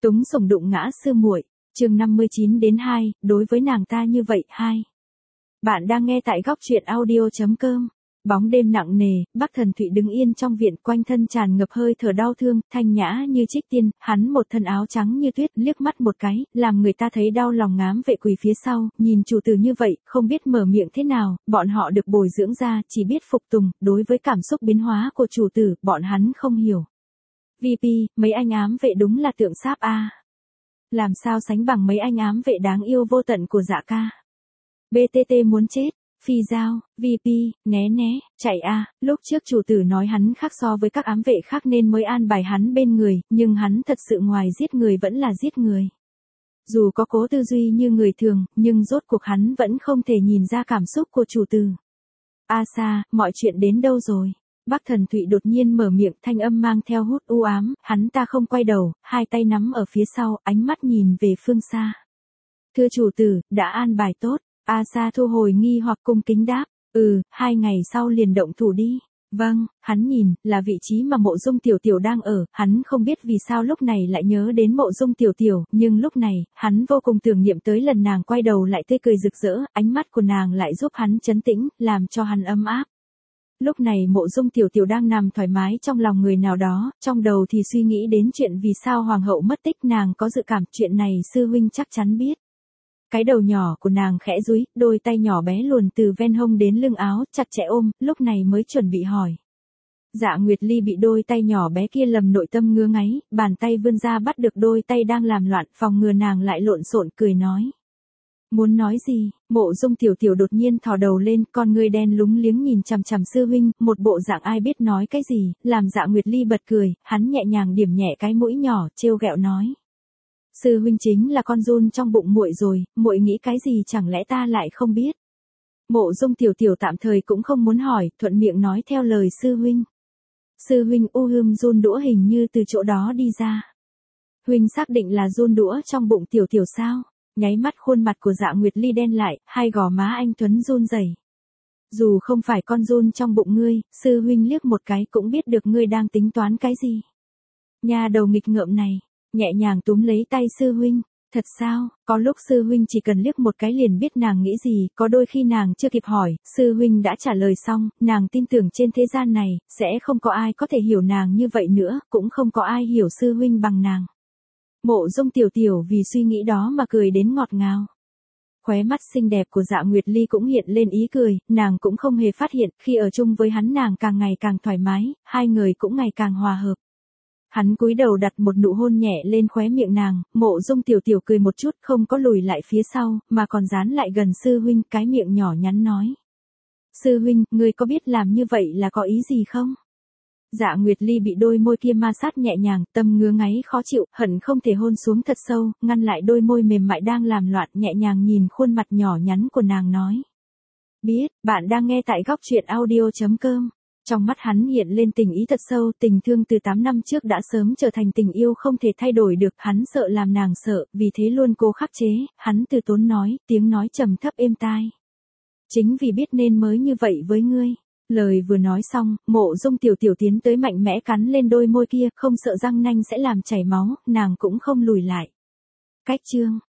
Túng sủng đụng ngã sư muội, chương 59-2, đối với nàng ta như vậy 2. Bạn đang nghe tại góc truyện audio.com. Bóng đêm nặng nề, Bắc Thần Thụy đứng yên trong viện, quanh thân tràn ngập hơi thở đau thương, thanh nhã như trích tiên, hắn một thân áo trắng như tuyết, liếc mắt một cái, làm người ta thấy đau lòng ngám vệ quỳ phía sau, nhìn chủ tử như vậy, không biết mở miệng thế nào, bọn họ được bồi dưỡng ra, chỉ biết phục tùng, đối với cảm xúc biến hóa của chủ tử, bọn hắn không hiểu. VP, mấy anh ám vệ đúng là tượng sáp a. Làm sao sánh bằng mấy anh ám vệ đáng yêu vô tận của Dạ ca. BTT muốn chết. Phi Giao, VP, né, chạy a. Lúc trước chủ tử nói hắn khác so với các ám vệ khác nên mới an bài hắn bên người, nhưng hắn thật sự ngoài giết người vẫn là giết người. Dù có cố tư duy như người thường, nhưng rốt cuộc hắn vẫn không thể nhìn ra cảm xúc của chủ tử. A Sa, mọi chuyện đến đâu rồi? Bắc Thần Thụy đột nhiên mở miệng, thanh âm mang theo hút u ám, hắn ta không quay đầu, hai tay nắm ở phía sau, ánh mắt nhìn về phương xa. Thưa chủ tử, đã an bài tốt. A Sa thu hồi nghi hoặc cung kính đáp, 2 ngày sau liền động thủ đi. Vâng, hắn nhìn, là vị trí mà Mộ Dung Tiểu Tiểu đang ở, hắn không biết vì sao lúc này lại nhớ đến Mộ Dung Tiểu Tiểu, nhưng lúc này, hắn vô cùng tưởng niệm tới lần nàng quay đầu lại tươi cười rực rỡ, ánh mắt của nàng lại giúp hắn trấn tĩnh, làm cho hắn ấm áp. Lúc này Mộ Dung Tiểu Tiểu đang nằm thoải mái trong lòng người nào đó, trong đầu thì suy nghĩ đến chuyện vì sao hoàng hậu mất tích, nàng có dự cảm chuyện này sư huynh chắc chắn biết. Cái đầu nhỏ của nàng khẽ dúi, đôi tay nhỏ bé luồn từ ven hông đến lưng áo, chặt chẽ ôm, lúc này mới chuẩn bị hỏi. Dạ Nguyệt Ly bị đôi tay nhỏ bé kia lầm nội tâm ngứa ngáy, bàn tay vươn ra bắt được đôi tay đang làm loạn, phòng ngừa nàng lại lộn xộn, cười nói. Muốn nói gì? Mộ Dung Tiểu Tiểu đột nhiên thò đầu lên, con ngươi đen lúng liếng nhìn chằm chằm sư huynh, một bộ dạng ai biết nói cái gì, làm Dạ Nguyệt Ly bật cười, hắn nhẹ nhàng điểm nhẹ cái mũi nhỏ, trêu ghẹo nói. Sư huynh chính là con giun trong bụng muội rồi, muội nghĩ cái gì chẳng lẽ ta lại không biết. Mộ Dung Tiểu Tiểu tạm thời cũng không muốn hỏi, thuận miệng nói theo lời sư huynh. Sư huynh giun đũa hình như từ chỗ đó đi ra. Huynh xác định là giun đũa trong bụng Tiểu Tiểu sao? Nháy mắt khuôn mặt của Dạ Nguyệt Ly đen lại, hai gò má anh tuấn run rẩy. Dù không phải con giun trong bụng ngươi, sư huynh liếc một cái cũng biết được ngươi đang tính toán cái gì. Nhà đầu nghịch ngợm này, nhẹ nhàng túm lấy tay sư huynh. Thật sao? Có lúc sư huynh chỉ cần liếc một cái liền biết nàng nghĩ gì, có đôi khi nàng chưa kịp hỏi, sư huynh đã trả lời xong, nàng tin tưởng trên thế gian này, sẽ không có ai có thể hiểu nàng như vậy nữa, cũng không có ai hiểu sư huynh bằng nàng. Mộ Dung Tiểu Tiểu vì suy nghĩ đó mà cười đến ngọt ngào. Khóe mắt xinh đẹp của Dạ Nguyệt Ly cũng hiện lên ý cười, nàng cũng không hề phát hiện, khi ở chung với hắn nàng càng ngày càng thoải mái, hai người cũng ngày càng hòa hợp. Hắn cúi đầu đặt một nụ hôn nhẹ lên khóe miệng nàng, Mộ Dung Tiểu Tiểu cười một chút, không có lùi lại phía sau, mà còn dán lại gần sư huynh, cái miệng nhỏ nhắn nói. Sư huynh, ngươi có biết làm như vậy là có ý gì không? Dạ Nguyệt Ly bị đôi môi kia ma sát nhẹ nhàng, tâm ngứa ngáy khó chịu, hận không thể hôn xuống thật sâu, ngăn lại đôi môi mềm mại đang làm loạn, nhẹ nhàng nhìn khuôn mặt nhỏ nhắn của nàng nói. Biết, bạn đang nghe tại góc truyện audio.com. Trong mắt hắn hiện lên tình ý thật sâu, tình thương từ 8 năm trước đã sớm trở thành tình yêu không thể thay đổi được, hắn sợ làm nàng sợ, vì thế luôn cố khắc chế, hắn từ tốn nói, tiếng nói trầm thấp êm tai. Chính vì biết nên mới như vậy với ngươi. Lời vừa nói xong, Mộ Dung Tiểu Tiểu tiến tới mạnh mẽ cắn lên đôi môi kia, không sợ răng nanh sẽ làm chảy máu, nàng cũng không lùi lại. Cách chương.